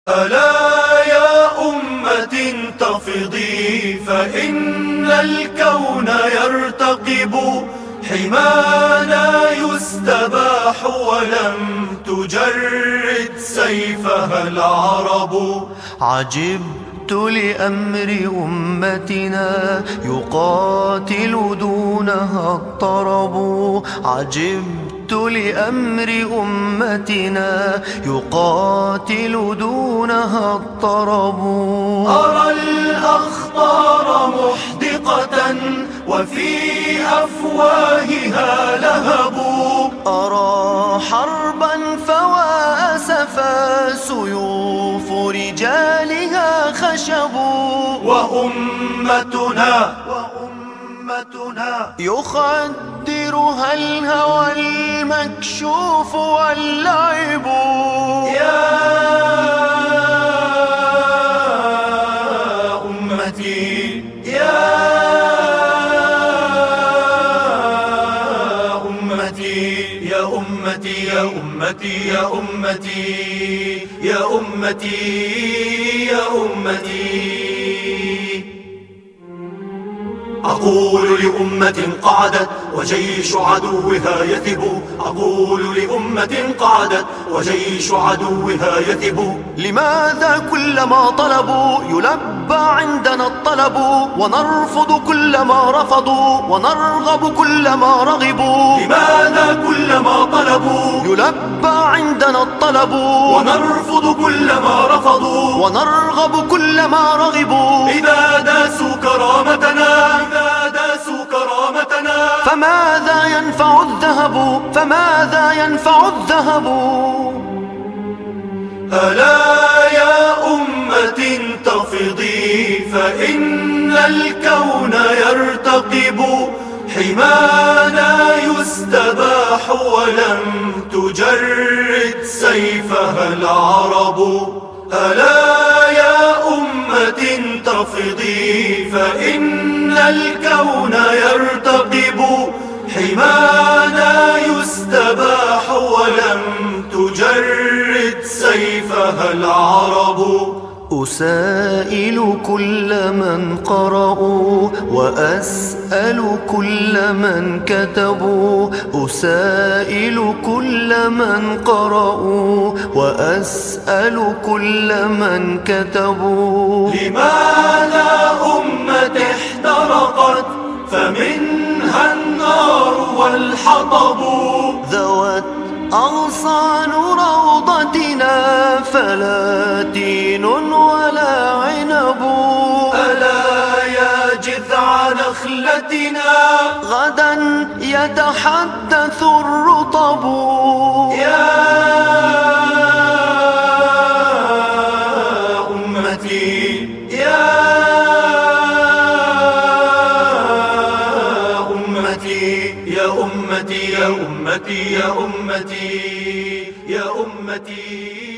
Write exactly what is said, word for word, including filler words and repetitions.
ألا يا أمة انتفضي فإن الكون يرتقب، حمانا يستباح ولم تجرد سيفها العرب. عجبت لأمر أمتنا يقاتل دونها الطرب. عجبت لأمر أمتنا يقاتل دونها الطرب. أرى الأخطار محدقة وفي أفواهها لهب. أرى حربا فوا أسفا سيوف رجالها خشب. وأمتنا وأمتنا يخدرها الهوى المكشوف واللعب. يا أمتي يا أمتي يا أمتي يا أمتي يا أمتي يا أمتي يا أمتي. أقول لأمة قعدت وجيش عدوها يثب. أقول لأمة قعدت وجيش عدوها يثب. لماذا كلما طلبوا يلبى عندنا الطلب، ونرفض كلما رفضوا ونرغب كلما رغبوا. لماذا كلما طلبوا يلبى عندنا الطلب، ونرفض كلما رفضوا ونرغب كلما رغبوا. إذا داسوا كرامتنا إذا داسوا كرامتنا فماذا ينفع الذهب فماذا ينفع الذهب. ألا يا أمة انتفضي فإن الكون يرتقب، حمانا يستباح ولم تجرد سيفها العرب. ألا يا أمة انتفضي فإن الكون يرتقب، حمانا يستباح ولم تجرد سيفها العرب. أسائل كل من قرأوا وأسأل كل من كتبوا. أسائل كل من قرأوا وأسأل كل من كتبوا. لماذا أمة احترقت فمنها النار والحطب. ذوت أغصان روضتنا فلا تين ولا عنب. ألا يا جذع نخلتنا غدا يتحدث الرطب. يا أمتي يا أمتي يا أمتي يا أمتي يا أمتي يا أمتي